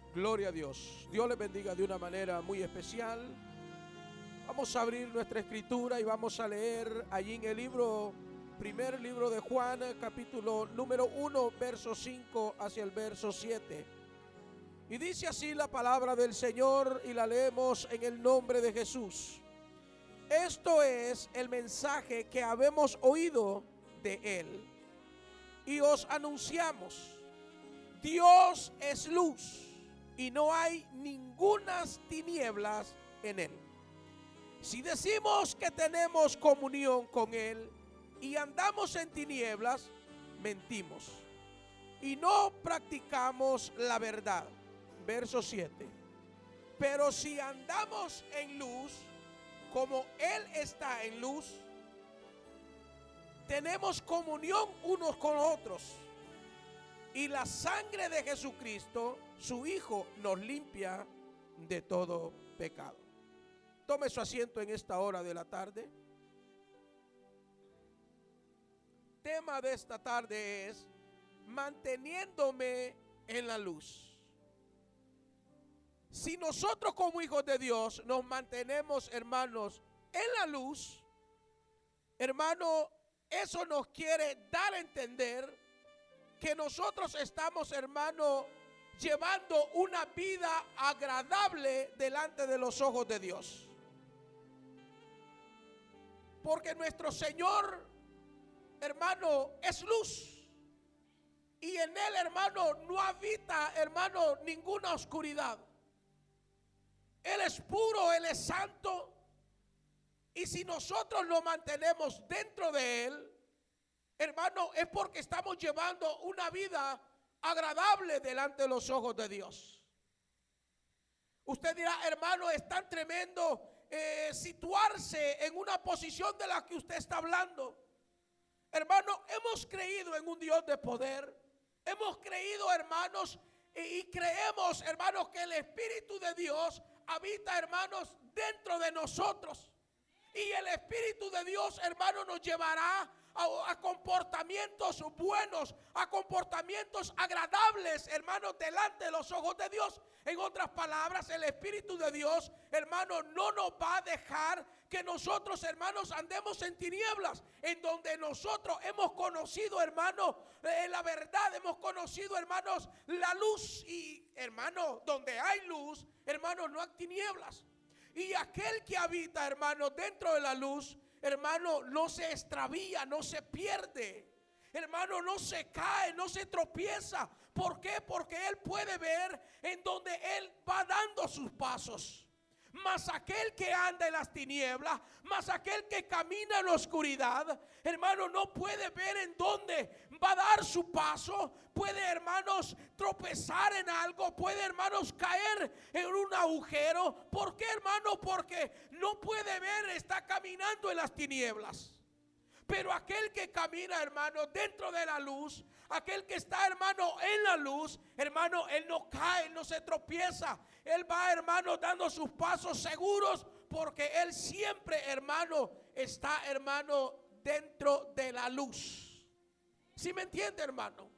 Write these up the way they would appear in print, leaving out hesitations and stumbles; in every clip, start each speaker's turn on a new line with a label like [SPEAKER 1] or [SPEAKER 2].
[SPEAKER 1] Gloria a Dios. Dios les bendiga de una manera muy especial. Vamos a abrir nuestra escritura y vamos a leer allí en el primer libro de Juan, capítulo número 1, verso 5 hacia el verso 7. Y dice así la palabra del Señor y la leemos en el nombre de Jesús. Esto es el mensaje que habemos oído de Él y os anunciamos: Dios es luz y no hay ningunas tinieblas en Él. Si decimos que tenemos comunión con Él y andamos en tinieblas, mentimos y no practicamos la verdad. Verso 7. Pero si andamos en luz, como Él está en luz, tenemos comunión unos con otros. Y la sangre de Jesucristo, su Hijo, nos limpia de todo pecado. Tome su asiento en esta hora de la tarde. Tema de esta tarde es manteniéndome en la luz. Si nosotros como hijos de Dios nos mantenemos, hermanos, en la luz, hermano, eso nos quiere dar a entender que nosotros estamos, hermano, llevando una vida agradable delante de los ojos de Dios. Porque nuestro Señor, hermano, es luz. Y en Él, hermano, no habita, hermano, ninguna oscuridad. Él es puro, Él es santo. Y si nosotros lo mantenemos dentro de Él, hermano, es porque estamos llevando una vida agradable delante de los ojos de Dios. Usted dirá, hermano, es tan tremendo situarse en una posición de la que usted está hablando. Hermano, hemos creído en un Dios de poder. Hemos creído, hermanos, y creemos, hermanos, que el Espíritu de Dios habita, hermanos, dentro de nosotros. Y el Espíritu de Dios, hermano, nos llevará a comportamientos buenos, a comportamientos agradables, hermanos, delante de los ojos de Dios. En otras palabras, el Espíritu de Dios, hermano, no nos va a dejar que nosotros, hermanos, andemos en tinieblas, en donde nosotros hemos conocido, hermanos, la verdad, hemos conocido, hermanos, la luz. Y, hermano, donde hay luz, hermanos, no hay tinieblas. Y aquel que habita, hermano, dentro de la luz, hermano, no se extravía, no se pierde. Hermano, no se cae, no se tropieza. ¿Por qué? Porque Él puede ver en donde Él va dando sus pasos. Mas aquel que anda en las tinieblas, mas aquel que camina en la oscuridad, hermano, no puede ver en dónde va a dar su paso. Puede, hermanos, tropezar en algo. Puede, hermanos, caer en un agujero. ¿Por qué, hermano? Porque no puede ver, está caminando en las tinieblas. Pero aquel que camina, hermano, dentro de la luz, aquel que está, hermano, en la luz, hermano, él no cae, él no se tropieza. Él va, hermano, dando sus pasos seguros, porque él siempre, hermano, está, hermano, dentro de la luz. ¿Sí me entiende, hermano?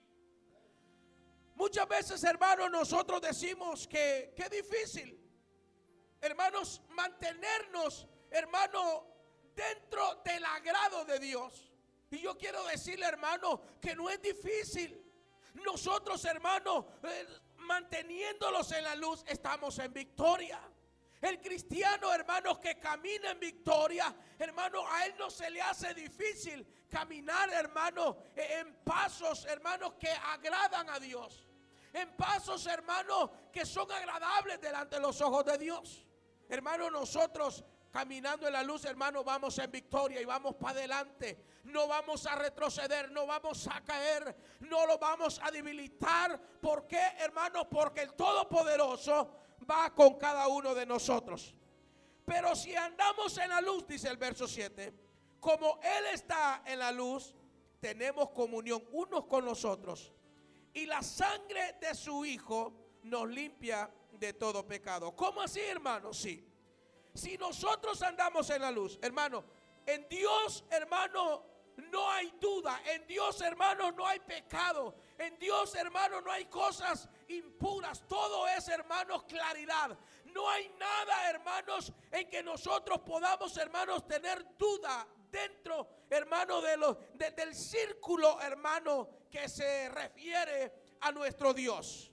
[SPEAKER 1] Muchas veces, hermano, nosotros decimos que es difícil, hermanos, mantenernos, hermano, dentro del agrado de Dios. Y yo quiero decirle, hermano, que no es difícil. Nosotros, hermano, manteniéndolos en la luz, estamos en victoria. El cristiano, hermano, que camina en victoria, hermano, a él no se le hace difícil caminar, hermano, en pasos, hermanos, que agradan a Dios. En pasos, hermano, que son agradables delante de los ojos de Dios. Hermano, nosotros caminando en la luz, hermano, vamos en victoria y vamos para adelante. No vamos a retroceder, no vamos a caer, no lo vamos a debilitar. ¿Por qué, hermano? Porque el Todopoderoso va con cada uno de nosotros. Pero si andamos en la luz, dice el verso 7, como Él está en la luz, tenemos comunión unos con los otros. Y la sangre de su Hijo nos limpia de todo pecado. ¿Cómo así, hermano? Sí. Si nosotros andamos en la luz, hermano, en Dios, hermano, no hay duda. En Dios, hermano, no hay pecado. En Dios, hermano, no hay cosas impuras. Todo es, hermanos, claridad. No hay nada, hermanos, en que nosotros podamos, hermanos, tener duda dentro, hermano, del círculo, hermano, que se refiere a nuestro Dios.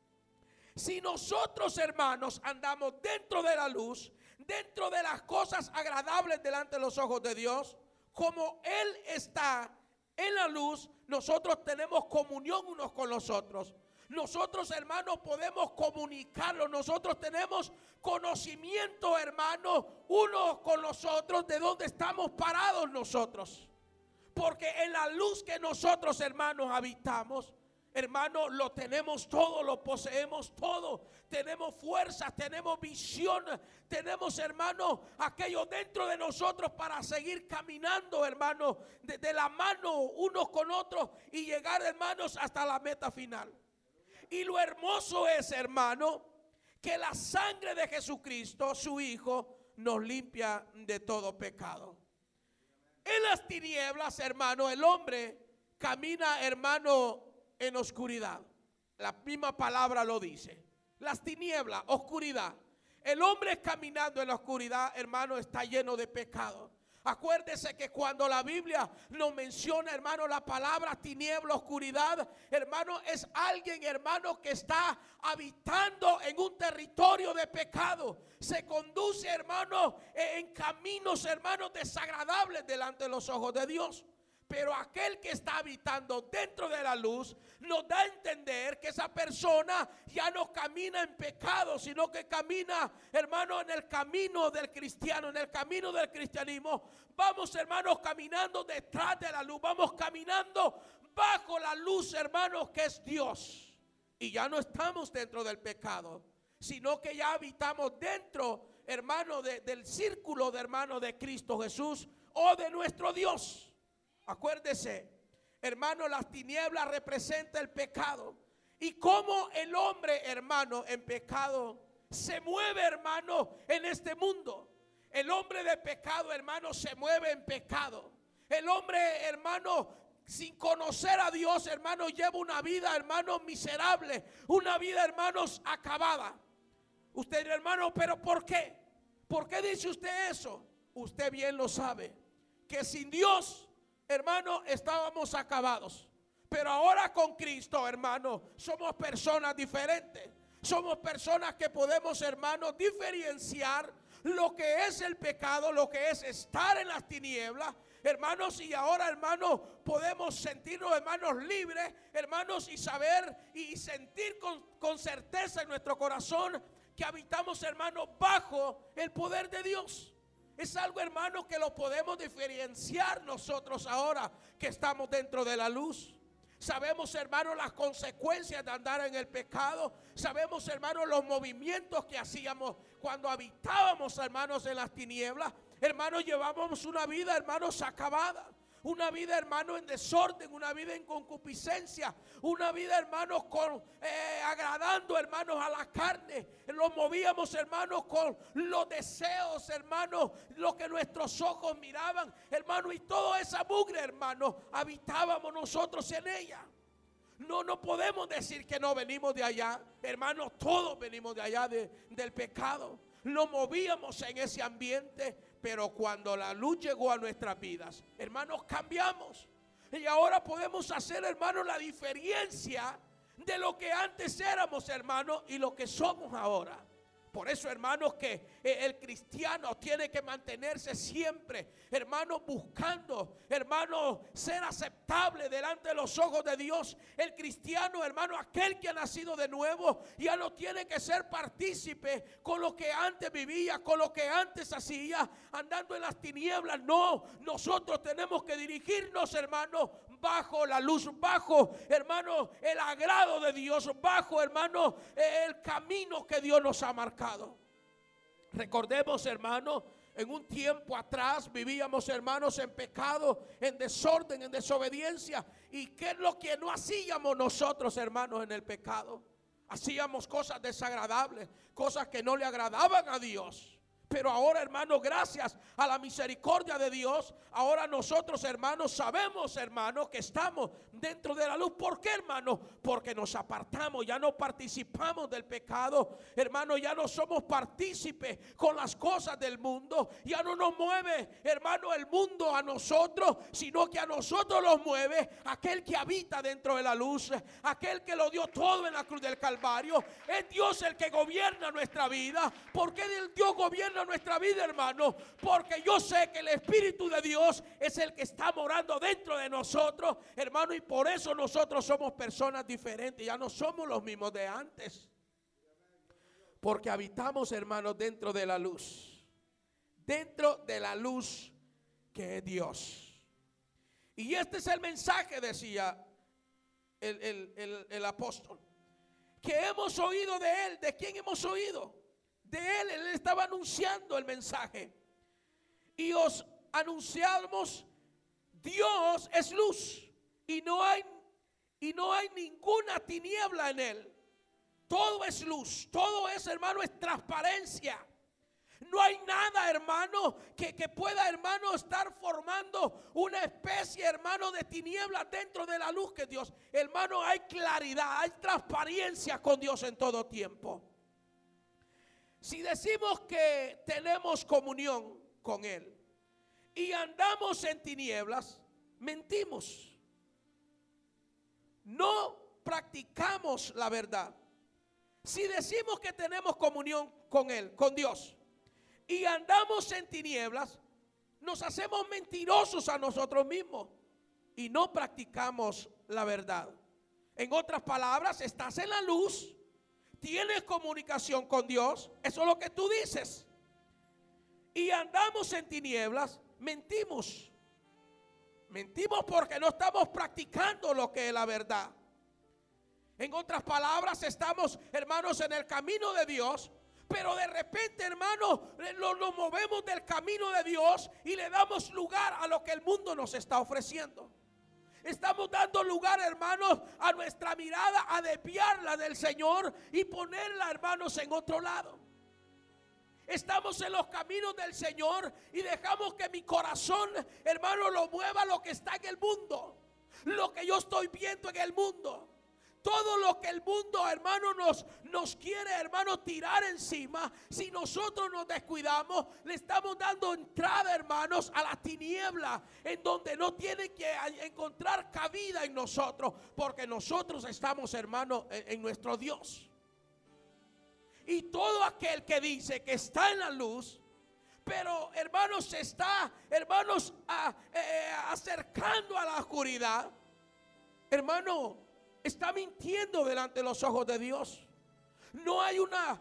[SPEAKER 1] Si nosotros, hermanos, andamos dentro de la luz, dentro de las cosas agradables delante de los ojos de Dios, como Él está en la luz, nosotros tenemos comunión unos con los otros. Nosotros, hermanos, podemos comunicarlo. Nosotros tenemos conocimiento, hermanos, unos con los otros de dónde estamos parados nosotros. Porque en la luz que nosotros, hermanos, habitamos, hermanos, lo tenemos todo, lo poseemos todo. Tenemos fuerza, tenemos visión, tenemos, hermanos, aquello dentro de nosotros para seguir caminando, hermanos, de la mano unos con otros y llegar, hermanos, hasta la meta final. Y lo hermoso es, hermano, que la sangre de Jesucristo, su Hijo, nos limpia de todo pecado. En las tinieblas, hermano, el hombre camina, hermano, en oscuridad. La misma palabra lo dice. Las tinieblas, oscuridad. El hombre caminando en la oscuridad, hermano, está lleno de pecado. Acuérdese que cuando la Biblia nos menciona, hermano, la palabra tiniebla, oscuridad, hermano, es alguien, hermano, que está habitando en un territorio de pecado. Se conduce, hermano, en caminos, hermanos, desagradables delante de los ojos de Dios. Pero aquel que está habitando dentro de la luz nos da a entender que esa persona ya no camina en pecado, sino que camina, hermano, en el camino del cristiano, en el camino del cristianismo. Vamos, hermanos, caminando detrás de la luz, vamos caminando bajo la luz, hermanos, que es Dios. Y ya no estamos dentro del pecado, sino que ya habitamos dentro, hermano, del círculo de hermano de Cristo Jesús o de nuestro Dios. Acuérdese, hermano, las tinieblas representan el pecado. Y cómo el hombre, hermano, en pecado se mueve, hermano, en este mundo. El hombre de pecado, hermano, se mueve en pecado. El hombre, hermano, sin conocer a Dios, hermano, lleva una vida, hermano, miserable. Una vida, hermanos, acabada. Usted, hermano, ¿pero por qué? ¿Por qué dice usted eso? Usted bien lo sabe, que sin Dios, hermano, estábamos acabados. Pero ahora con Cristo, hermano, somos personas diferentes. Somos personas que podemos, hermano, diferenciar lo que es el pecado, lo que es estar en las tinieblas, hermanos. Y ahora, hermanos, podemos sentirnos, hermanos, libres, hermanos, y saber y sentir con certeza en nuestro corazón que habitamos, hermanos, bajo el poder de Dios. Es algo, hermano, que lo podemos diferenciar nosotros ahora que estamos dentro de la luz. Sabemos, hermano, las consecuencias de andar en el pecado. Sabemos, hermano, los movimientos que hacíamos cuando habitábamos, hermanos, en las tinieblas. Hermanos, llevábamos una vida, hermanos, acabada. Una vida, hermano, en desorden, una vida en concupiscencia, una vida, hermanos, agradando, hermanos, a la carne. Lo movíamos, hermanos, con los deseos, hermanos, lo que nuestros ojos miraban, hermanos, y toda esa mugre, hermanos, habitábamos nosotros en ella. No podemos decir que no venimos de allá, hermanos, todos venimos de allá del pecado. Nos movíamos en ese ambiente. Pero cuando la luz llegó a nuestras vidas, hermanos, cambiamos. Y ahora podemos hacer, hermanos, la diferencia de lo que antes éramos, hermanos, y lo que somos ahora. Por eso, hermanos, que el cristiano tiene que mantenerse siempre, hermanos, buscando, hermanos, ser aceptable delante de los ojos de Dios. El cristiano, hermano, aquel que ha nacido de nuevo, ya no tiene que ser partícipe con lo que antes vivía, con lo que antes hacía, andando en las tinieblas. No, nosotros tenemos que dirigirnos, hermanos, bajo la luz, bajo, hermano, el agrado de Dios, bajo, hermano, el camino que Dios nos ha marcado. Recordemos, hermano, en un tiempo atrás vivíamos, hermanos, en pecado, en desorden, en desobediencia. ¿Y qué es lo que no hacíamos nosotros, hermanos, en el pecado? Hacíamos cosas desagradables, cosas que no le agradaban a Dios. Pero ahora, hermano, gracias a la misericordia de Dios, ahora nosotros, hermanos, sabemos, hermano, que estamos dentro de la luz. ¿Por qué, hermano? Porque nos apartamos, ya no participamos del pecado, hermano, ya no somos partícipes con las cosas del mundo, ya no nos mueve, hermano, el mundo a nosotros, sino que a nosotros nos mueve aquel que habita dentro de la luz, aquel que lo dio todo en la cruz del Calvario. Es Dios el que gobierna nuestra vida. ¿Por qué Dios gobierna nuestra vida, hermano? Porque yo sé que el Espíritu de Dios es el que está morando dentro de nosotros, hermano, y por eso nosotros somos personas diferentes, ya no somos los mismos de antes, porque habitamos, hermano, dentro de la luz que es Dios. Y este es el mensaje, decía el apóstol, que hemos oído de él. ¿De quién hemos oído? De él. Él estaba anunciando el mensaje. Y os anunciamos: Dios es luz y no hay ninguna tiniebla en él. Todo es luz, todo es, hermano, es transparencia. No hay nada, hermano, que pueda, hermano, estar formando una especie, hermano, de tinieblas dentro de la luz que es Dios. Hermano, hay claridad, hay transparencia con Dios en todo tiempo. Si decimos que tenemos comunión con Él y andamos en tinieblas, mentimos. No practicamos la verdad. Si decimos que tenemos comunión con Él, con Dios, y andamos en tinieblas, nos hacemos mentirosos a nosotros mismos y no practicamos la verdad. En otras palabras, estás en la luz, tienes comunicación con Dios, eso es lo que tú dices, y andamos en tinieblas, mentimos. Mentimos porque no estamos practicando lo que es la verdad. En otras palabras, estamos, hermanos, en el camino de Dios, pero de repente, hermano, nos movemos del camino de Dios y le damos lugar a lo que el mundo nos está ofreciendo. Estamos dando lugar, hermanos, a nuestra mirada, a desviarla del Señor y ponerla, hermanos, en otro lado. Estamos en los caminos del Señor y dejamos que mi corazón, hermano, lo mueva lo que está en el mundo, lo que yo estoy viendo en el mundo. Todo lo que el mundo, hermano, nos quiere, hermano, tirar encima. Si nosotros nos descuidamos, le estamos dando entrada, hermanos, a la tiniebla, en donde no tiene que encontrar cabida en nosotros, porque nosotros estamos, hermanos, en nuestro Dios. Y todo aquel que dice que está en la luz, pero, hermanos, se está, hermanos, acercando a la oscuridad, hermano, está mintiendo delante de los ojos de Dios. No hay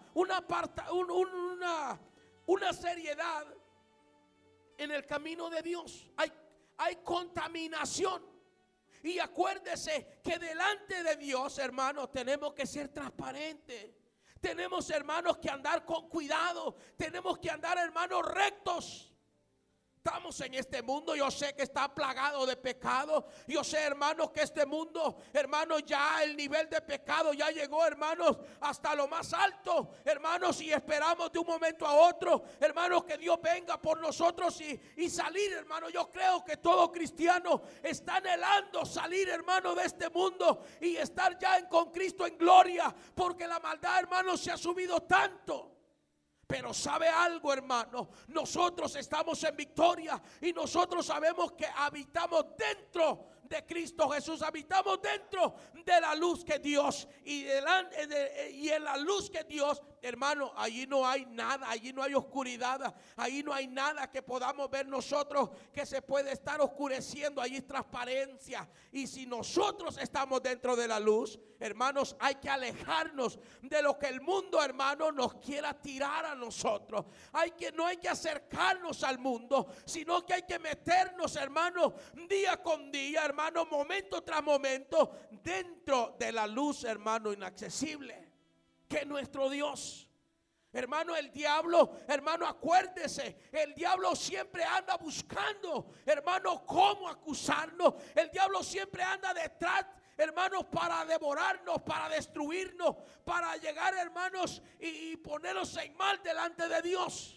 [SPEAKER 1] una seriedad en el camino de Dios. Hay contaminación. Y acuérdese que delante de Dios, hermanos, tenemos que ser transparentes. Tenemos, hermanos, que andar con cuidado. Tenemos que andar, hermanos, rectos. Estamos en este mundo, yo sé que está plagado de pecado. Yo sé, hermanos, que este mundo, hermanos, ya el nivel de pecado ya llegó, hermanos, hasta lo más alto, hermanos, y esperamos de un momento a otro, hermanos, que Dios venga por nosotros y salir, hermanos. Yo creo que todo cristiano está anhelando salir, hermanos, de este mundo y estar ya con Cristo en gloria, porque la maldad, hermanos, se ha subido tanto. Pero sabe algo, hermano, nosotros estamos en victoria y nosotros sabemos que habitamos dentro de Cristo Jesús, habitamos dentro de la luz que Dios y en la luz que Dios, hermano, allí no hay nada, allí no hay oscuridad, allí no hay nada que podamos ver nosotros que se puede estar oscureciendo, allí es transparencia. Y si nosotros estamos dentro de la luz, hermanos, hay que alejarnos de lo que el mundo, hermano, nos quiera tirar a nosotros. No hay que acercarnos al mundo, sino que hay que meternos, hermano, día con día, hermano, momento tras momento, dentro de la luz, hermano, inaccesible, que es nuestro Dios. Hermano, el diablo, hermano, acuérdese, el diablo siempre anda buscando, hermano, cómo acusarnos. El diablo siempre anda detrás, hermanos, para devorarnos, para destruirnos, para llegar, hermanos, y ponernos en mal delante de Dios.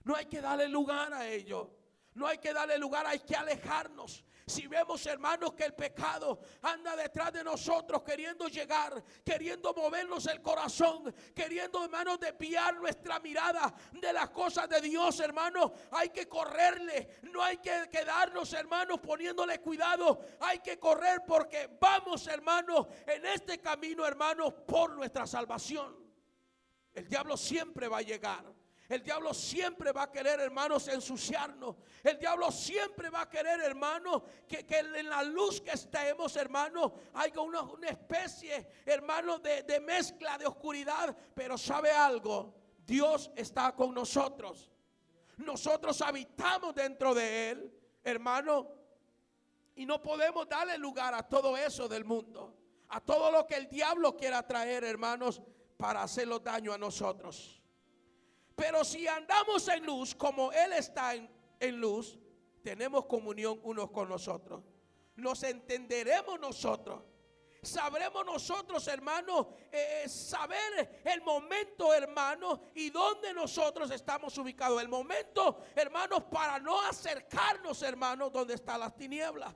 [SPEAKER 1] No hay que darle lugar a ello. No hay que darle lugar, hay que alejarnos. Si vemos, hermanos, que el pecado anda detrás de nosotros, queriendo llegar, queriendo movernos el corazón, queriendo, hermanos, desviar nuestra mirada de las cosas de Dios, hermanos, hay que correrle. No hay que quedarnos, hermanos, poniéndole cuidado. Hay que correr porque vamos, hermanos, en este camino, hermanos, por nuestra salvación. El diablo siempre va a llegar. El diablo siempre va a querer, hermanos, ensuciarnos. El diablo siempre va a querer, hermanos, que en la luz que estemos, hermanos, haya una especie, hermanos, de mezcla de oscuridad. Pero ¿sabe algo? Dios está con nosotros. Nosotros habitamos dentro de Él, hermano, y no podemos darle lugar a todo eso del mundo, a todo lo que el diablo quiera traer, hermanos, para hacerlo daño a nosotros. Pero si andamos en luz, como Él está en luz, tenemos comunión unos con nosotros. Nos entenderemos nosotros. Sabremos nosotros, hermanos, saber el momento, hermanos, y dónde nosotros estamos ubicados. El momento, hermanos, para no acercarnos, hermanos, donde están las tinieblas.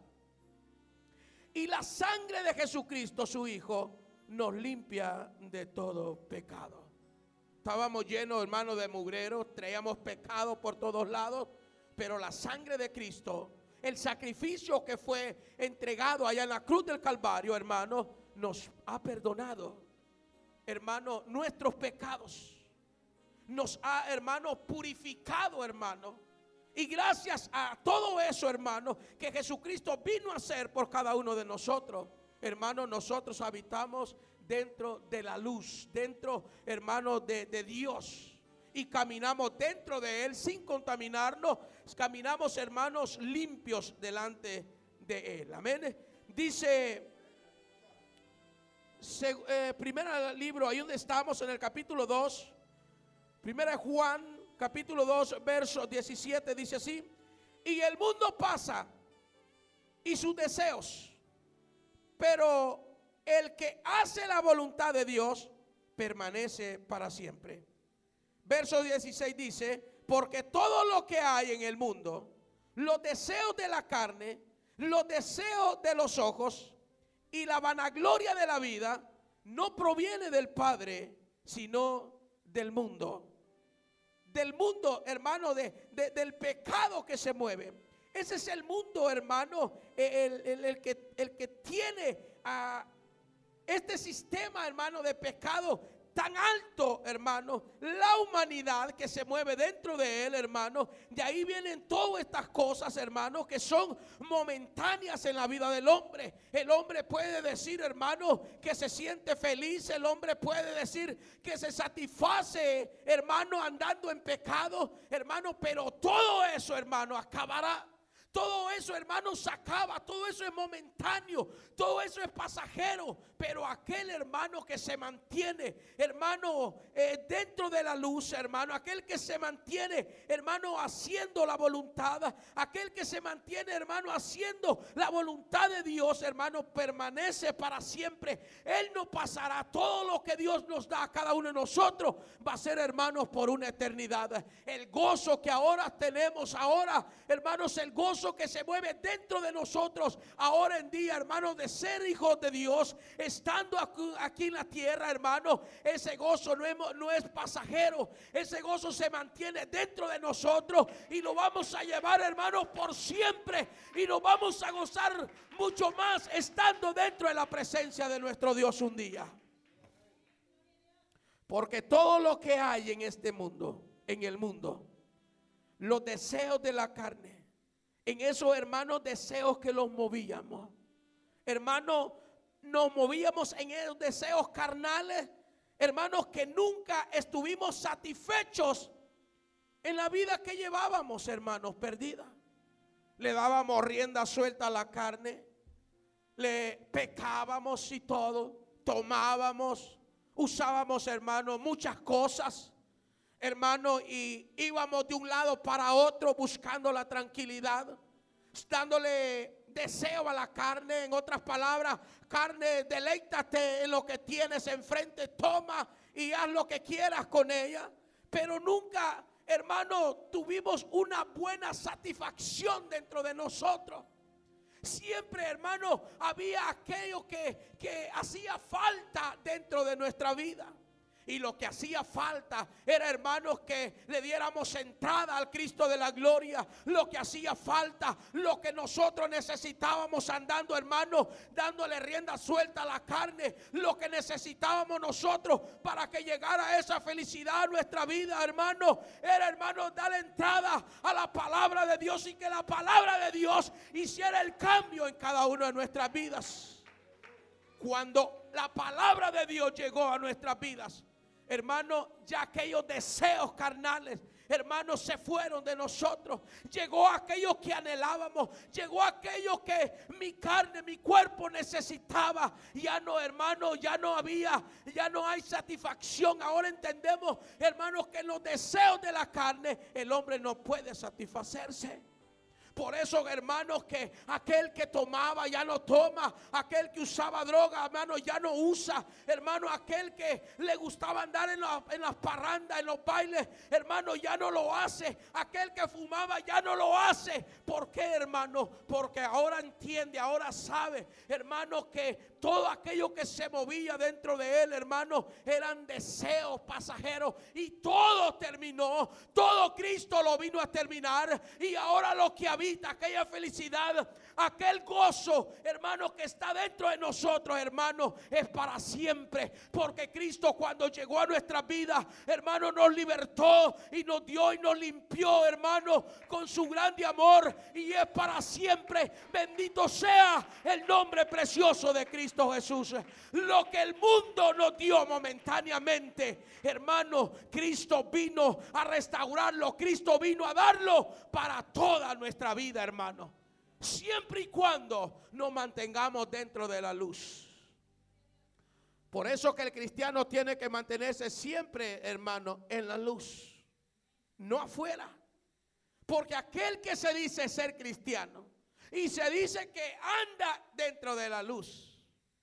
[SPEAKER 1] Y la sangre de Jesucristo, su Hijo, nos limpia de todo pecado. Estábamos llenos, hermanos, de mugreros, traíamos pecado por todos lados, pero la sangre de Cristo, el sacrificio que fue entregado allá en la cruz del Calvario, hermano, nos ha perdonado, hermano, nuestros pecados. Nos ha, hermano, purificado, hermano. Y gracias a todo eso, hermano, que Jesucristo vino a hacer por cada uno de nosotros, hermano, nosotros habitamos dentro de la luz, dentro, hermano, de Dios. Y caminamos dentro de Él sin contaminarnos. Caminamos, hermanos, limpios delante de Él. Amén. Dice, primer libro, ahí donde estamos, en el capítulo 2. Primera Juan, capítulo 2, verso 17, dice así: y el mundo pasa y sus deseos, pero el que hace la voluntad de Dios permanece para siempre. Verso 16 dice: porque todo lo que hay en el mundo, los deseos de la carne, los deseos de los ojos y la vanagloria de la vida, no proviene del Padre, sino del mundo. Del mundo, hermano, del pecado que se mueve. Ese es el mundo, hermano, el que tiene este sistema, hermano, de pecado tan alto, hermano. La humanidad que se mueve dentro de él, hermano. De ahí vienen todas estas cosas, hermano, que son momentáneas en la vida del hombre. El hombre puede decir, hermano, que se siente feliz. El hombre puede decir que se satisface, hermano, andando en pecado, hermano. Pero todo eso, hermano, acabará. Todo eso, hermano, se acaba. Todo eso es momentáneo. Todo eso es pasajero. Pero aquel hermano que se mantiene, hermano, dentro de la luz, hermano, aquel que se mantiene, hermano, haciendo la voluntad, aquel que se mantiene, hermano, haciendo la voluntad de Dios, hermano, permanece para siempre. Él no pasará. Todo lo que Dios nos da a cada uno de nosotros va a ser, hermanos, por una eternidad. El gozo que ahora tenemos, ahora, hermanos, el gozo que se mueve dentro de nosotros ahora en día, hermanos, de ser hijos de Dios, estando aquí en la tierra, hermano, ese gozo no es pasajero. Ese gozo se mantiene dentro de nosotros y lo vamos a llevar, hermanos, por siempre, y nos vamos a gozar mucho más estando dentro de la presencia de nuestro Dios un día. Porque todo lo que hay en este mundo, en el mundo, los deseos de la carne, en esos, hermanos, deseos que los movíamos, hermanos, nos movíamos en esos deseos carnales, hermanos, que nunca estuvimos satisfechos en la vida que llevábamos, hermanos, perdida. Le dábamos rienda suelta a la carne, le pecábamos y todo, tomábamos, usábamos, hermanos, muchas cosas, hermano, y íbamos de un lado para otro buscando la tranquilidad, dándole deseo a la carne. En otras palabras, carne, deleítate en lo que tienes enfrente, toma y haz lo que quieras con ella. Pero nunca, hermano, tuvimos una buena satisfacción dentro de nosotros. Siempre, hermano, había aquello que hacía falta dentro de nuestra vida. Y lo que hacía falta era, hermanos, que le diéramos entrada al Cristo de la gloria. Lo que hacía falta, lo que nosotros necesitábamos andando, hermanos, dándole rienda suelta a la carne. Lo que necesitábamos nosotros para que llegara esa felicidad a nuestra vida, hermanos, era, hermanos, dar entrada a la palabra de Dios y que la palabra de Dios hiciera el cambio en cada una de nuestras vidas. Cuando la palabra de Dios llegó a nuestras vidas, hermano, ya aquellos deseos carnales, hermanos, se fueron de nosotros. Llegó aquello que anhelábamos. Llegó aquello que mi carne, mi cuerpo necesitaba. Ya no, hermano, ya no hay satisfacción. Ahora entendemos, hermanos, que en los deseos de la carne el hombre no puede satisfacerse. Por eso, hermanos, que aquel que tomaba ya no toma, aquel que usaba droga, hermano, ya no usa, hermano, aquel que le gustaba andar en las parrandas, en los bailes, hermano, ya no lo hace, aquel que fumaba ya no lo hace. ¿Por qué, hermano? Porque ahora entiende, ahora sabe, hermano, que todo aquello que se movía dentro de él, hermano, eran deseos pasajeros y todo terminó. Todo Cristo lo vino a terminar y ahora lo que habita, aquella felicidad, aquel gozo, hermano, que está dentro de nosotros, hermano, es para siempre. Porque Cristo, cuando llegó a nuestras vidas, hermano, nos libertó y nos dio y nos limpió, hermano, con su grande amor, y es para siempre. Bendito sea el nombre precioso de Cristo Jesús. Lo que el mundo nos dio momentáneamente, hermano, Cristo vino a restaurarlo. Cristo vino a darlo para toda nuestra vida, hermano, siempre y cuando nos mantengamos dentro de la luz. Por eso que el cristiano tiene que mantenerse siempre, hermano, en la luz, no afuera. Porque aquel que se dice ser cristiano y se dice que anda dentro de la luz,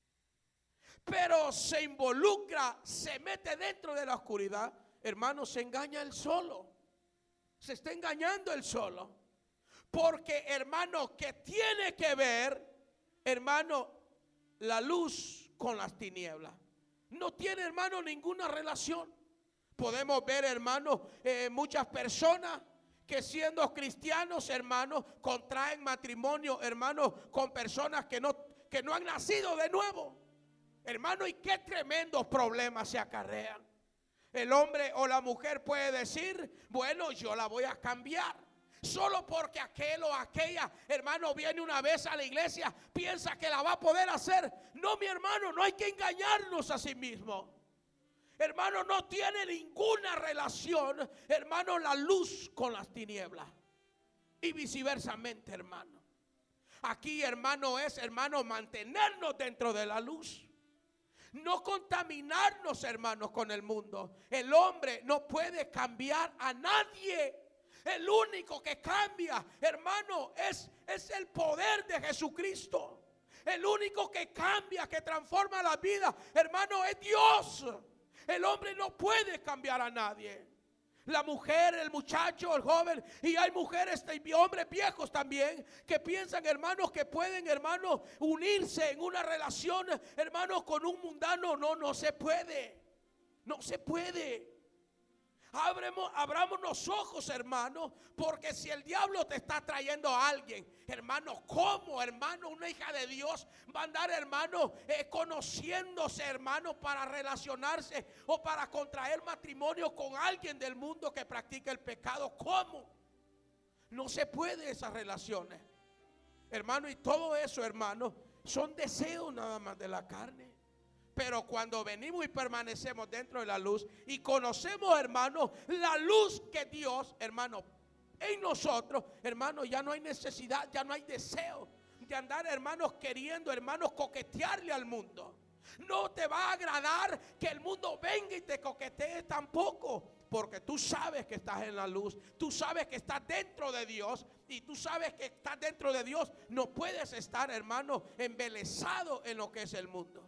[SPEAKER 1] pero se involucra, se mete dentro de la oscuridad, hermano, se engaña él solo. Se está engañando él solo. Porque, hermano, que tiene que ver, hermano, la luz con las tinieblas. No tiene, hermano, ninguna relación. Podemos ver, hermano, muchas personas que siendo cristianos, hermano, contraen matrimonio, hermano, con personas que no han nacido de nuevo. Hermano, y qué tremendos problemas se acarrean. El hombre o la mujer puede decir, bueno, yo la voy a cambiar. Solo porque aquel o aquella, hermano, viene una vez a la iglesia, piensa que la va a poder hacer. No, mi hermano, no hay que engañarnos a sí mismo. Hermano, no tiene ninguna relación, hermano, la luz con las tinieblas. Y viceversamente, hermano. Aquí, hermano, es, hermano, mantenernos dentro de la luz. No contaminarnos, hermanos, con el mundo. El hombre no puede cambiar a nadie. El único que cambia, hermano, es el poder de Jesucristo. El único que cambia, que transforma la vida, hermano, es Dios. El hombre no puede cambiar a nadie. La mujer, el muchacho, el joven, y hay mujeres y hombres viejos también que piensan, hermanos, que pueden, hermanos, unirse en una relación, hermanos, con un mundano. No se puede. No se puede. Abramos los ojos, hermano, porque si el diablo te está trayendo a alguien, hermano, ¿cómo, hermano, una hija de Dios va a andar, hermano, conociéndose, hermano, para relacionarse o para contraer matrimonio con alguien del mundo que practica el pecado? ¿Cómo? No se puede esas relaciones, hermano, y todo eso, hermano, son deseos nada más de la carne. Pero cuando venimos y permanecemos dentro de la luz y conocemos, hermano, la luz que Dios, hermano, en nosotros, hermano, ya no hay necesidad, ya no hay deseo de andar, hermanos, queriendo, hermanos, coquetearle al mundo. No te va a agradar que el mundo venga y te coquetee tampoco. Porque tú sabes que estás en la luz, tú sabes que estás dentro de Dios, y tú sabes que estás dentro de Dios. No puedes estar, hermano, embelesado en lo que es el mundo.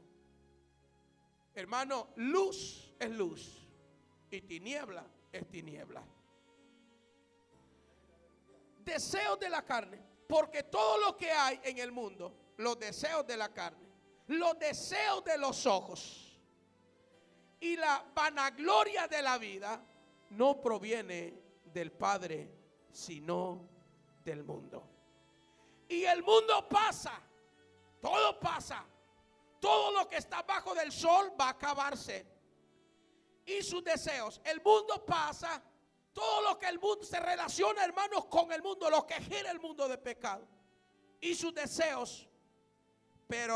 [SPEAKER 1] Hermano, luz es luz y tiniebla es tiniebla. deseos de la carne. Porque todo lo que hay en el mundo, los deseos de la carne, los deseos de los ojos y la vanagloria de la vida, no proviene del Padre, sino del mundo. Y el mundo pasa, todo pasa, todo lo que está abajo del sol va a acabarse. Y sus deseos, el mundo pasa, todo lo que el mundo se relaciona, hermanos, con el mundo, lo que gira el mundo de pecado. Y sus deseos, pero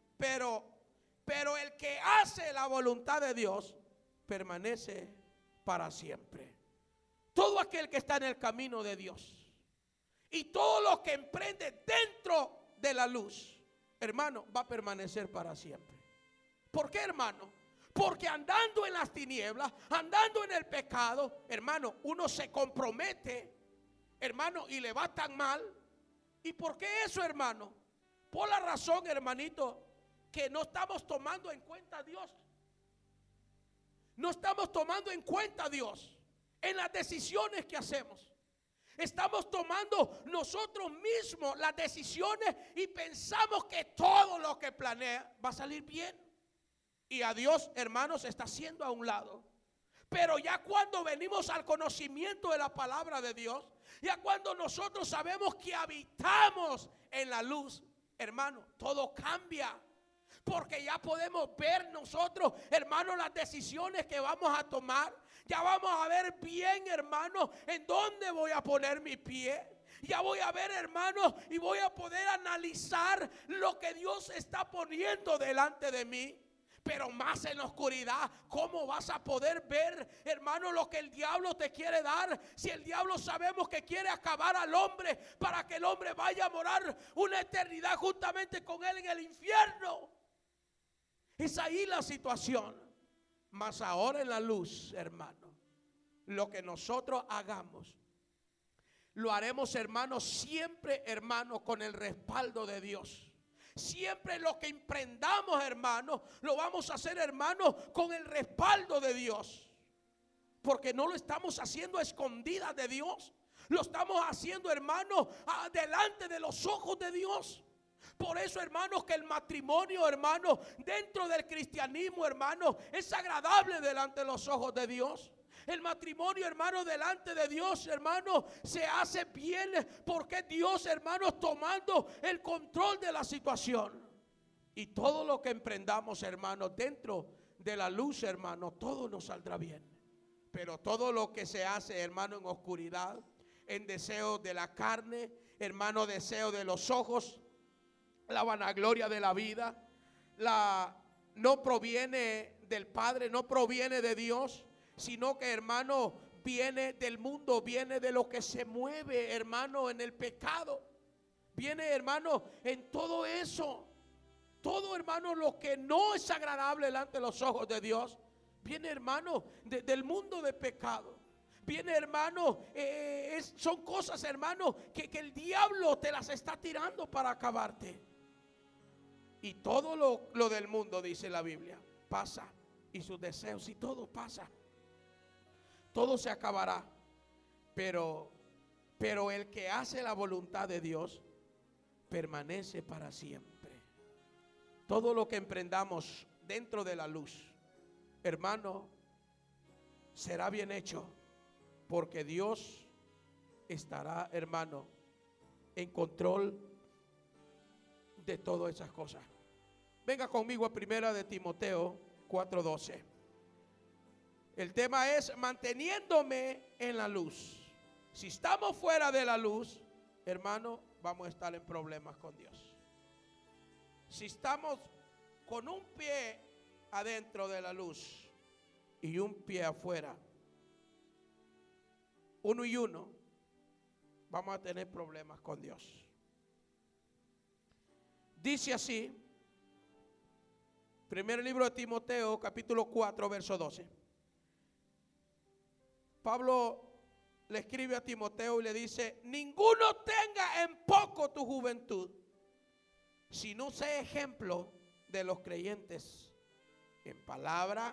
[SPEAKER 1] el que hace la voluntad de Dios permanece para siempre. Todo aquel que está en el camino de Dios y todo lo que emprende dentro de la luz, hermano, va a permanecer para siempre. ¿Por qué, hermano? Porque andando en las tinieblas, andando en el pecado, hermano, uno se compromete, hermano, y le va tan mal. ¿Y por qué eso, hermano? Por la razón, hermanito, que no estamos tomando en cuenta a Dios. No estamos tomando en cuenta a Dios en las decisiones que hacemos. Estamos tomando nosotros mismos las decisiones y pensamos que todo lo que planea va a salir bien. Y a Dios, hermanos, está haciendo a un lado. Pero ya cuando venimos al conocimiento de la palabra de Dios, ya cuando nosotros sabemos que habitamos en la luz, hermano, todo cambia. Porque ya podemos ver nosotros, hermano, las decisiones que vamos a tomar. Ya vamos a ver bien, hermano, en dónde voy a poner mi pie. Ya voy a ver, hermano, y voy a poder analizar lo que Dios está poniendo delante de mí. Pero más en la oscuridad, ¿cómo vas a poder ver, hermano, lo que el diablo te quiere dar? Si el diablo sabemos que quiere acabar al hombre para que el hombre vaya a morar una eternidad juntamente con él en el infierno. Es ahí la situación. Mas ahora en la luz, hermano, lo que nosotros hagamos, lo haremos, hermano, siempre, hermano, con el respaldo de Dios. Siempre lo que emprendamos, hermano, lo vamos a hacer, hermano, con el respaldo de Dios. Porque no lo estamos haciendo a escondidas de Dios. Lo estamos haciendo, hermano, delante de los ojos de Dios. Por eso, hermanos, que el matrimonio, hermano, dentro del cristianismo, hermano, es agradable delante de los ojos de Dios. El matrimonio, hermano, delante de Dios, hermano, se hace bien porque Dios, hermano, tomando el control de la situación. Y todo lo que emprendamos, hermano, dentro de la luz, hermano, todo nos saldrá bien. Pero todo lo que se hace, hermano, en oscuridad, en deseo de la carne, hermano, deseo de los ojos, la vanagloria de la vida, no proviene del Padre, no proviene de Dios, sino que, hermano, viene del mundo, viene de lo que se mueve, hermano, en el pecado. Viene, hermano, en todo eso. Todo, hermano, lo que no es agradable delante de los ojos de Dios, viene, hermano, del mundo de pecado. Viene, hermano, son cosas, hermano, que el diablo te las está tirando para acabarte. Y todo lo del mundo, dice la Biblia, pasa. Y sus deseos y todo pasa. Todo se acabará. Pero el que hace la voluntad de Dios permanece para siempre. Todo lo que emprendamos dentro de la luz, hermano, será bien hecho. Porque Dios estará, hermano, en control de todas esas cosas. Venga conmigo a 1 de Timoteo 4:12. El tema es manteniéndome en la luz. Si estamos fuera de la luz, hermano, vamos a estar en problemas con Dios. Si estamos con un pie adentro de la luz y un pie afuera, uno y uno, vamos a tener problemas con Dios. Dice así, primer libro de Timoteo, capítulo 4, verso 12. Pablo le escribe a Timoteo y le dice: ninguno tenga en poco tu juventud, sino sea ejemplo de los creyentes en palabra,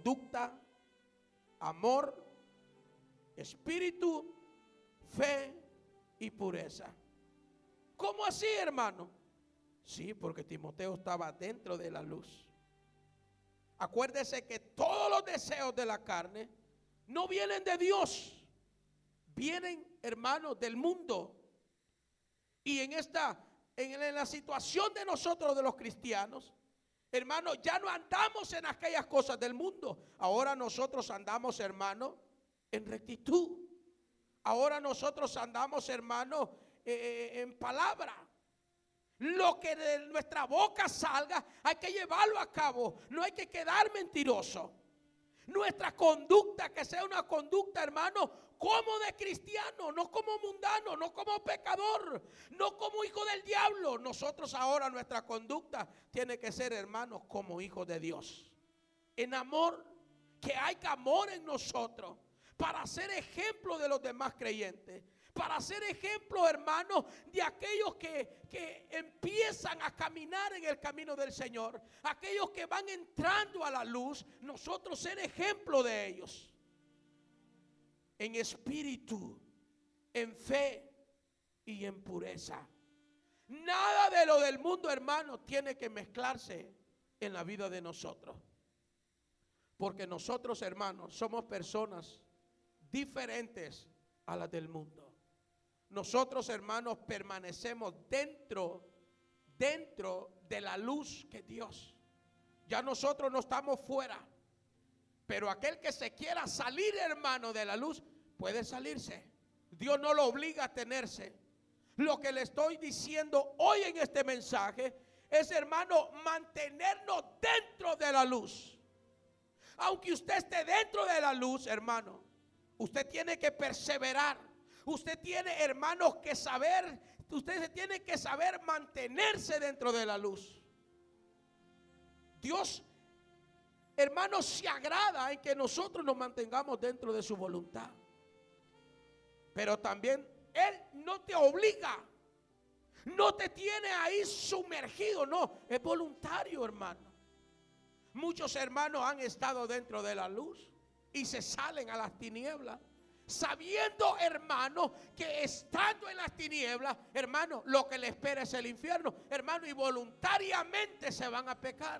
[SPEAKER 1] conducta, amor, espíritu, fe y pureza. ¿Cómo así, hermano? Sí, porque Timoteo estaba dentro de la luz. Acuérdese que todos los deseos de la carne no vienen de Dios, vienen, hermanos, del mundo. Y en la situación de nosotros, de los cristianos, hermanos, ya no andamos en aquellas cosas del mundo. Ahora nosotros andamos, hermanos, en rectitud. Ahora nosotros andamos, hermanos, en palabra. Lo que de nuestra boca salga, hay que llevarlo a cabo. No hay que quedar mentiroso. Nuestra conducta, que sea una conducta, hermano, como de cristiano, no como mundano, no como pecador, no como hijo del diablo. Nosotros ahora, nuestra conducta tiene que ser, hermanos, como hijos de Dios. En amor, que haya amor en nosotros, para ser ejemplo de los demás creyentes. Para ser ejemplo, hermanos, de aquellos que empiezan a caminar en el camino del Señor. Aquellos que van entrando a la luz, nosotros ser ejemplo de ellos. En espíritu, en fe y en pureza. Nada de lo del mundo, hermanos, tiene que mezclarse en la vida de nosotros. Porque nosotros, hermanos, somos personas diferentes a las del mundo. Nosotros, hermanos, permanecemos dentro de la luz que Dios. Ya nosotros no estamos fuera. Pero aquel que se quiera salir, hermano, de la luz, puede salirse. Dios no lo obliga a tenerse. Lo que le estoy diciendo hoy en este mensaje es, hermano, mantenernos dentro de la luz. Aunque usted esté dentro de la luz, hermano, usted tiene que perseverar. Usted tiene, hermanos, que saber, usted tiene que saber mantenerse dentro de la luz. Dios, hermanos, se agrada en que nosotros nos mantengamos dentro de su voluntad. Pero también Él no te obliga, no te tiene ahí sumergido, no, es voluntario, hermano. Muchos hermanos han estado dentro de la luz y se salen a las tinieblas. Sabiendo, hermano, que estando en las tinieblas, hermano, lo que le espera es el infierno, hermano, y voluntariamente se van a pecar.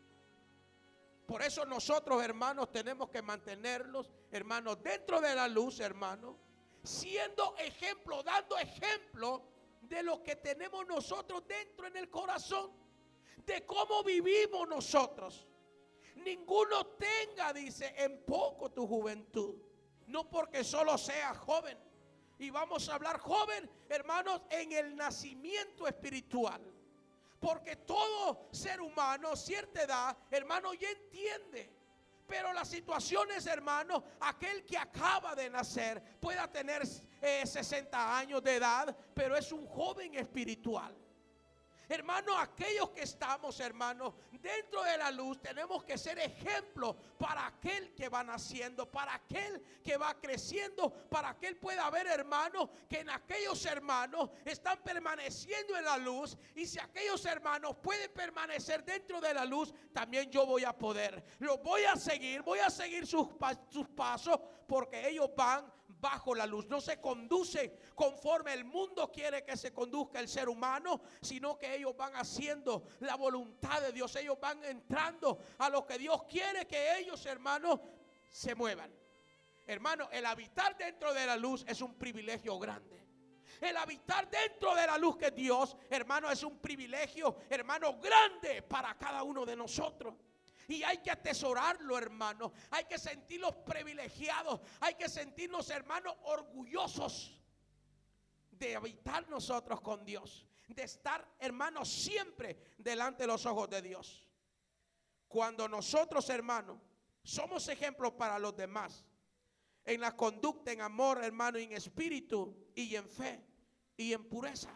[SPEAKER 1] Por eso nosotros, hermanos, tenemos que mantenerlos, hermanos, dentro de la luz, hermano, siendo ejemplo, dando ejemplo de lo que tenemos nosotros dentro en el corazón, de cómo vivimos nosotros. Ninguno tenga, dice, en poco tu juventud. No porque solo sea joven. Y vamos a hablar joven, hermanos, en el nacimiento espiritual. Porque todo ser humano a cierta edad, hermano, ya entiende. Pero las situaciones, hermano, aquel que acaba de nacer pueda tener 60 años de edad, pero es un joven espiritual. Hermano, aquellos que estamos, hermano, dentro de la luz, tenemos que ser ejemplo para aquel que va naciendo, para aquel que va creciendo, para que él pueda ver, hermano, que en aquellos hermanos están permaneciendo en la luz. Y si aquellos hermanos pueden permanecer dentro de la luz, también yo voy a poder. Los voy a seguir sus pasos, porque ellos van bajo la luz. No se conduce conforme el mundo quiere que se conduzca el ser humano, sino que ellos van haciendo la voluntad de Dios. Ellos van entrando a lo que Dios quiere que ellos, hermanos, se muevan. Hermano, el habitar dentro de la luz es un privilegio grande. El habitar dentro de la luz que es Dios, hermano, es un privilegio, hermano, grande para cada uno de nosotros. Y hay que atesorarlo, hermano. Hay que sentirnos privilegiados. Hay que sentirnos, hermanos, orgullosos de habitar nosotros con Dios. De estar, hermanos, siempre delante de los ojos de Dios. Cuando nosotros, hermanos, somos ejemplos para los demás, en la conducta, en amor, hermano, en espíritu y en fe y en pureza,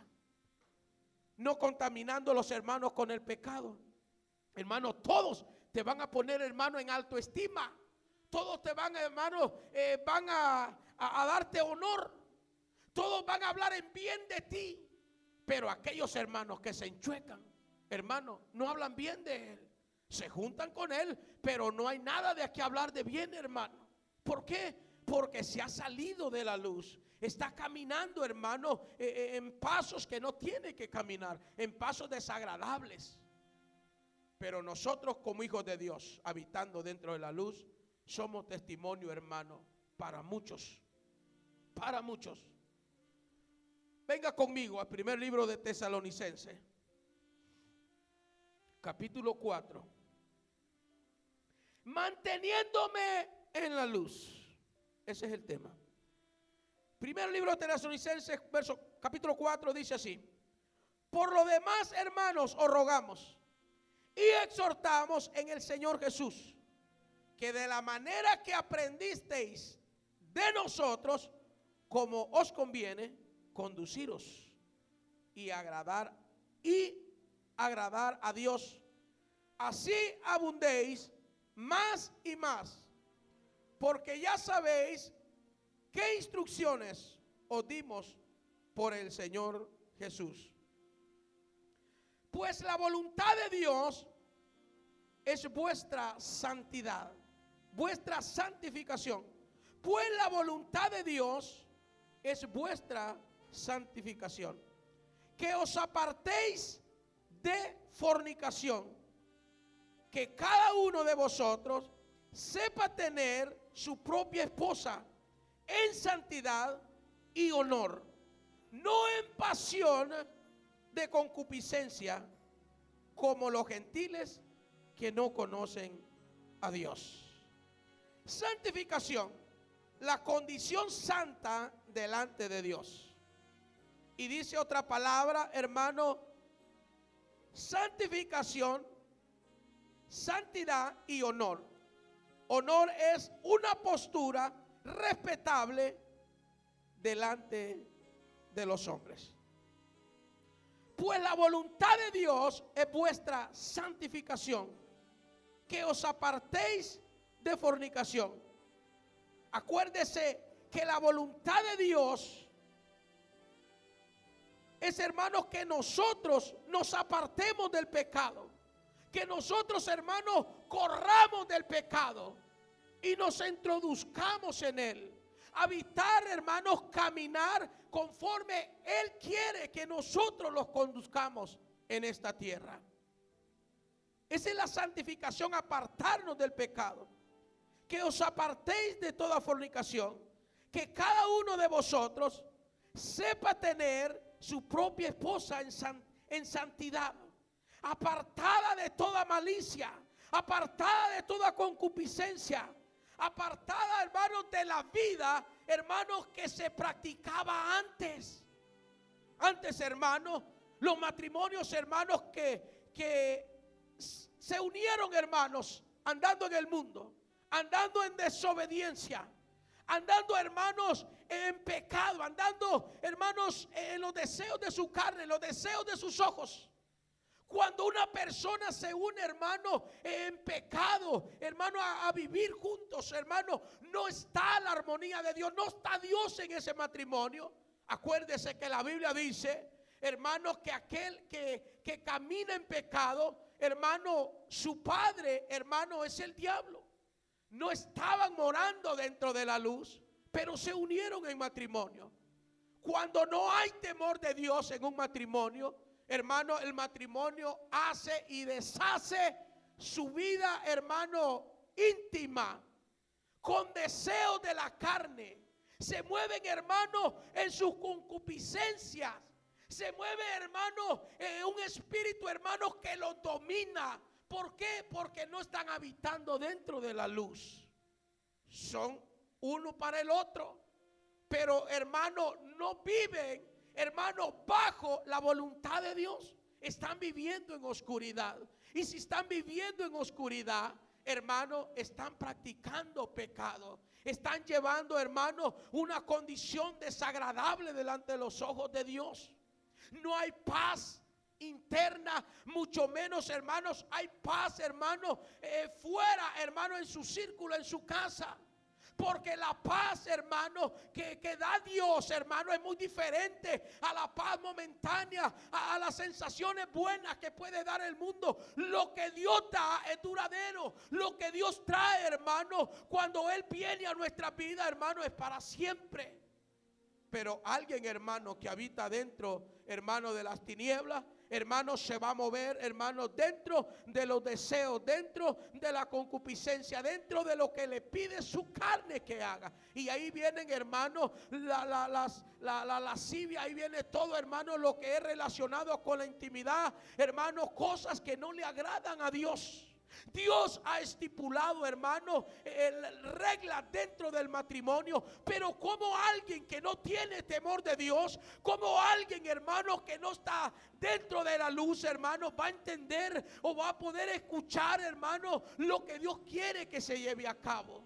[SPEAKER 1] no contaminando a los hermanos con el pecado. Hermano, todos te van a poner, hermano, en alto estima. Todos te van, hermano, van a darte honor. Todos van a hablar en bien de ti. Pero aquellos hermanos que se enchuecan, hermano, no hablan bien de él. Se juntan con él, pero no hay nada de aquí hablar de bien, hermano. ¿Por qué? porque se ha salido de la luz. Está caminando, hermano, en pasos que no tiene que caminar, en pasos desagradables. Pero nosotros como hijos de Dios, habitando dentro de la luz, somos testimonio, hermano, para muchos. Para muchos. Venga conmigo al primer libro de Tesalonicenses, capítulo 4. Manteniéndome en la luz. Ese es el tema. Primer libro de Tesalonicenses, capítulo 4, dice así: por lo demás, hermanos, os rogamos y exhortamos en el Señor Jesús, que de la manera que aprendisteis de nosotros, como os conviene, conduciros y agradar a Dios. Así abundéis más y más, porque ya sabéis qué instrucciones os dimos por el Señor Jesús. Pues la voluntad de Dios es vuestra santidad, vuestra santificación. Pues la voluntad de Dios es vuestra santificación. Que os apartéis de fornicación. Que cada uno de vosotros sepa tener su propia esposa en santidad y honor, no en pasión de concupiscencia, como los gentiles que no conocen a Dios. Santificación, la condición santa delante de Dios. Y dice otra palabra, hermano, santificación, santidad y honor. Honor es una postura respetable delante de los hombres. Pues la voluntad de Dios es vuestra santificación, que os apartéis de fornicación. Acuérdese que la voluntad de Dios es, hermanos, que nosotros nos apartemos del pecado, que nosotros, hermanos, corramos del pecado y nos introduzcamos en él. Habitar, hermanos, caminar conforme Él quiere que nosotros los conduzcamos en esta tierra. Esa es la santificación, apartarnos del pecado. Que os apartéis de toda fornicación. Que cada uno de vosotros sepa tener su propia esposa en santidad, apartada de toda malicia, apartada de toda concupiscencia, apartada, hermanos, de la vida, hermanos, que se practicaba antes. Antes, hermanos, los matrimonios, hermanos, que se unieron, hermanos, andando en el mundo, andando en desobediencia, andando, hermanos, en pecado, andando, hermanos, en los deseos de su carne, en los deseos de sus ojos. Cuando una persona se une, hermano, en pecado, hermano, a vivir juntos, hermano, no está la armonía de Dios, no está Dios en ese matrimonio. Acuérdese que la Biblia dice, hermano, que aquel que camina en pecado, hermano, su padre, hermano, es el diablo. No estaban morando dentro de la luz, pero se unieron en matrimonio. Cuando no hay temor de Dios en un matrimonio, hermano, el matrimonio hace y deshace su vida, hermano, íntima, con deseos de la carne. Se mueven, hermano, en sus concupiscencias. Se mueve, hermano, en un espíritu, hermano, que los domina. ¿Por qué? Porque no están habitando dentro de la luz. Son uno para el otro. Pero, hermano, no viven, hermano, bajo la voluntad de Dios. Están viviendo en oscuridad. Y si están viviendo en oscuridad, hermano, están practicando pecado. Están llevando, hermano, una condición desagradable delante de los ojos de Dios. No hay paz interna, mucho menos, hermanos, hay paz, hermano, fuera, hermano, en su círculo, en su casa. Porque la paz, hermano, que da Dios, hermano, es muy diferente a la paz momentánea, a las sensaciones buenas que puede dar el mundo. Lo que Dios da es duradero. Lo que Dios trae, hermano, cuando Él viene a nuestra vida, hermano, es para siempre. Pero alguien, hermano, que habita dentro, hermano, de las tinieblas, hermano, se va a mover, hermano, dentro de los deseos, dentro de la concupiscencia, dentro de lo que le pide su carne que haga. Y ahí vienen, hermano, la lascivia, ahí viene todo, hermano, lo que es relacionado con la intimidad, hermano, cosas que no le agradan a Dios. Dios ha estipulado, hermano, reglas dentro del matrimonio, pero como alguien que no tiene temor de Dios, como alguien, hermano, que no está dentro de la luz, hermano, va a entender o va a poder escuchar, hermano, lo que Dios quiere que se lleve a cabo.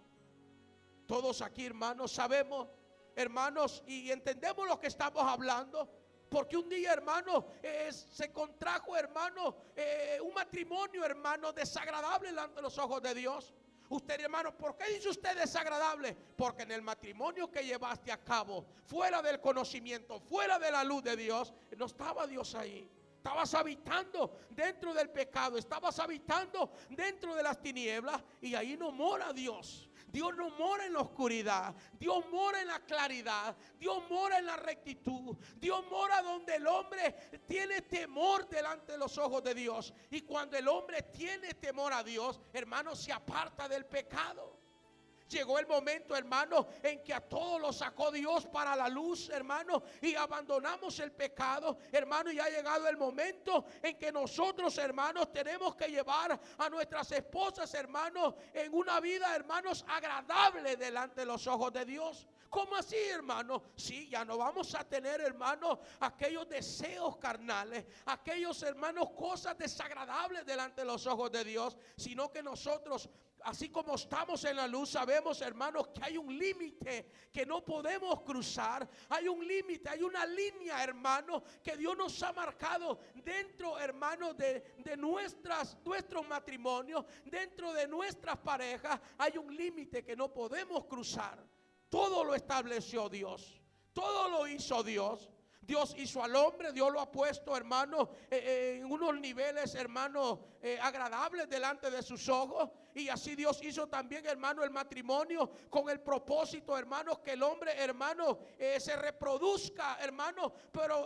[SPEAKER 1] Todos aquí, hermanos, sabemos, hermanos, y entendemos lo que estamos hablando. Porque un día, hermano, se contrajo, hermano, un matrimonio, hermano, desagradable delante de los ojos de Dios. Usted, hermano, ¿por qué dice usted desagradable? Porque en el matrimonio que llevaste a cabo, fuera del conocimiento, fuera de la luz de Dios, no estaba Dios ahí. Estabas habitando dentro del pecado, estabas habitando dentro de las tinieblas y ahí no mora Dios. Dios no mora en la oscuridad, Dios mora en la claridad, Dios mora en la rectitud, Dios mora donde el hombre tiene temor delante de los ojos de Dios. Y cuando el hombre tiene temor a Dios, hermano, se aparta del pecado. Llegó el momento, hermano, en que a todos los sacó Dios para la luz, hermano, y abandonamos el pecado, hermano, y ha llegado el momento en que nosotros, hermanos, tenemos que llevar a nuestras esposas, hermanos, en una vida, hermanos, agradable delante de los ojos de Dios. ¿Cómo así, hermano? Sí, ya no vamos a tener, hermano, aquellos deseos carnales, aquellos, hermanos, cosas desagradables delante de los ojos de Dios, sino que nosotros, así como estamos en la luz, sabemos, hermanos, que hay un límite que no podemos cruzar. Hay un límite, hay una línea, hermano, que Dios nos ha marcado dentro, hermano, de nuestros matrimonios, dentro de nuestras parejas. Hay un límite que no podemos cruzar. Todo lo estableció Dios, todo lo hizo Dios. Dios hizo al hombre, Dios lo ha puesto, hermano, en unos niveles, hermano, agradables delante de sus ojos. Y así Dios hizo también, hermano, el matrimonio con el propósito, hermano, que el hombre, hermano, se reproduzca, hermano, pero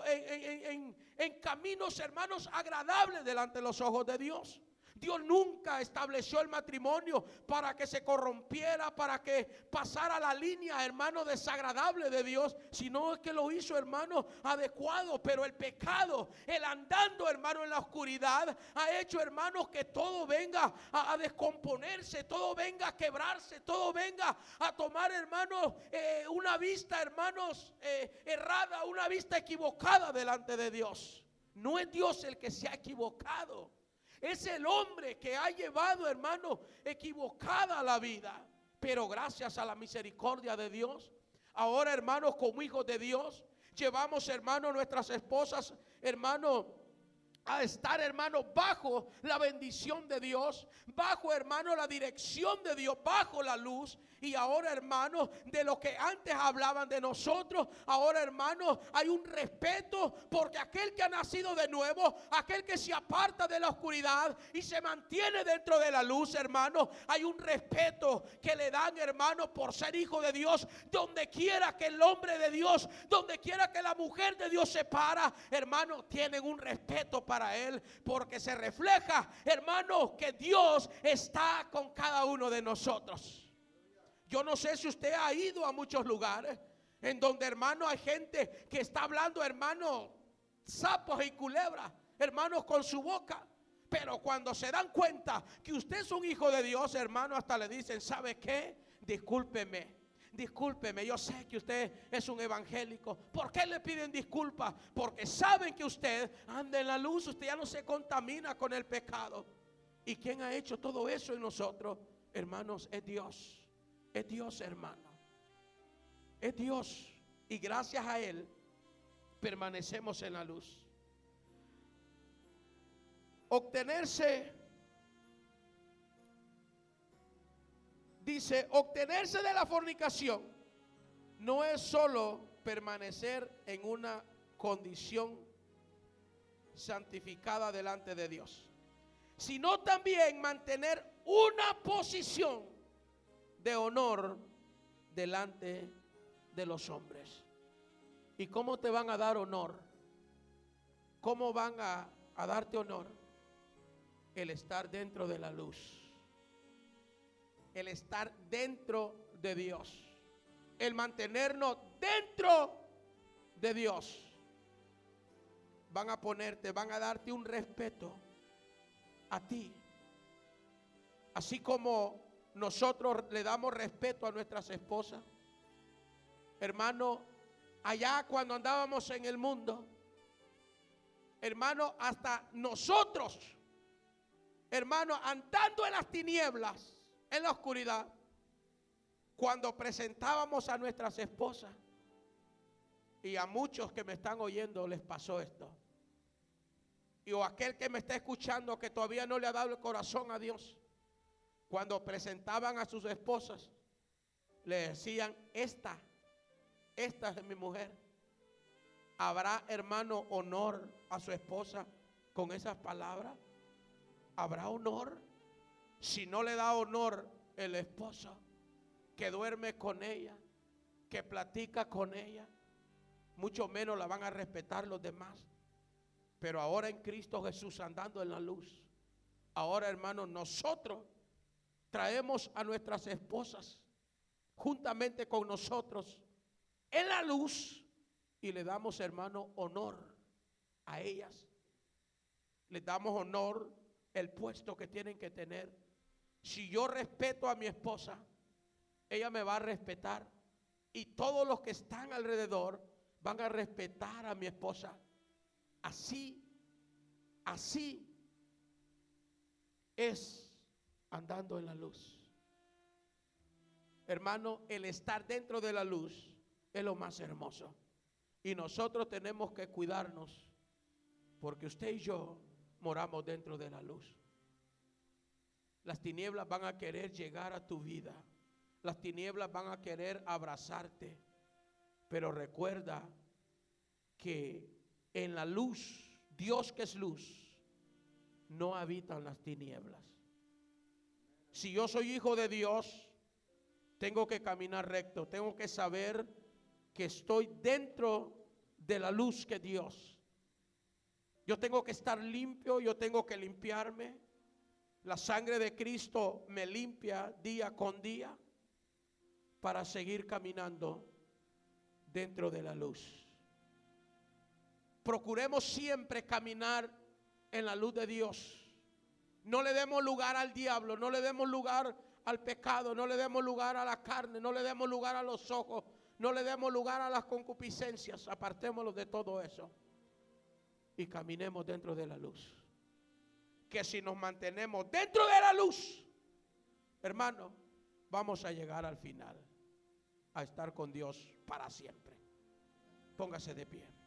[SPEAKER 1] en caminos, hermanos, agradables delante de los ojos de Dios. Dios nunca estableció el matrimonio para que se corrompiera, para que pasara la línea, hermano, desagradable de Dios, sino es que lo hizo, hermano, adecuado. Pero el pecado, el andando, hermano, en la oscuridad, ha hecho, hermanos, que todo venga a descomponerse, todo venga a quebrarse, todo venga a tomar, hermanos, una vista, hermanos, errada, una vista equivocada delante de Dios. No es Dios el que se ha equivocado. Es el hombre que ha llevado, hermano, equivocada la vida. Pero gracias a la misericordia de Dios, ahora, hermanos, como hijos de Dios, llevamos, hermano, nuestras esposas, hermano, a estar, hermano, bajo la bendición de Dios, bajo, hermano, la dirección de Dios, bajo la luz. Y ahora, hermano, de lo que antes hablaban de nosotros, ahora, hermano, hay un respeto, porque aquel que ha nacido de nuevo, aquel que se aparta de la oscuridad y se mantiene dentro de la luz, hermano, hay un respeto que le dan, hermano, por ser hijo de Dios. Donde quiera que el hombre de Dios, donde quiera que la mujer de Dios se para, hermano, tienen un respeto para él, porque se refleja, hermano, que Dios está con cada uno de nosotros. Yo no sé si usted ha ido a muchos lugares en donde, hermano, hay gente que está hablando, hermano, sapos y culebras, hermanos, con su boca. Pero cuando se dan cuenta que usted es un hijo de Dios, hermano, hasta le dicen, ¿sabe qué? Discúlpeme, yo sé que usted es un evangélico. ¿Por qué le piden disculpas? Porque saben que usted anda en la luz, usted ya no se contamina con el pecado. ¿Y quién ha hecho todo eso en nosotros? Hermanos, es Dios. Es Dios, hermano. Es Dios. Y gracias a Él permanecemos en la luz. dice, obtenerse de la fornicación no es solo permanecer en una condición santificada delante de Dios, sino también mantener una posición de honor delante de los hombres. ¿Y cómo te van a dar honor? ¿Cómo van a darte honor? El estar dentro de la luz, el estar dentro de Dios, el mantenernos dentro de Dios. Van a ponerte, van a darte un respeto a ti, así como nosotros le damos respeto a nuestras esposas. Hermano, allá cuando andábamos en el mundo, hermano, hasta nosotros, hermano, andando en las tinieblas, en la oscuridad, cuando presentábamos a nuestras esposas, y a muchos que me están oyendo les pasó esto, y o aquel que me está escuchando que todavía no le ha dado el corazón a Dios, cuando presentaban a sus esposas, le decían, esta es mi mujer. ¿Habrá, hermano, honor a su esposa con esas palabras? ¿Habrá honor? Si no le da honor el esposo que duerme con ella, que platica con ella, mucho menos la van a respetar los demás. Pero ahora en Cristo Jesús, andando en la luz, ahora, hermano, nosotros traemos a nuestras esposas juntamente con nosotros en la luz y le damos, hermano, honor a ellas. Les damos honor, el puesto que tienen que tener. Si yo respeto a mi esposa, ella me va a respetar, y todos los que están alrededor van a respetar a mi esposa. Así es andando en la luz. Hermano, el estar dentro de la luz es lo más hermoso. Y nosotros tenemos que cuidarnos, porque usted y yo moramos dentro de la luz. Las tinieblas van a querer llegar a tu vida. Las tinieblas van a querer abrazarte. Pero recuerda que en la luz, Dios que es luz, no habita en las tinieblas. Si yo soy hijo de Dios, tengo que caminar recto. Tengo que saber que estoy dentro de la luz que Dios. Yo tengo que estar limpio, yo tengo que limpiarme. La sangre de Cristo me limpia día con día para seguir caminando dentro de la luz. Procuremos siempre caminar en la luz de Dios. No le demos lugar al diablo, no le demos lugar al pecado, no le demos lugar a la carne, no le demos lugar a los ojos, no le demos lugar a las concupiscencias. Apartémonos de todo eso y caminemos dentro de la luz. Que si nos mantenemos dentro de la luz, hermano, vamos a llegar al final, a estar con Dios para siempre. Póngase de pie.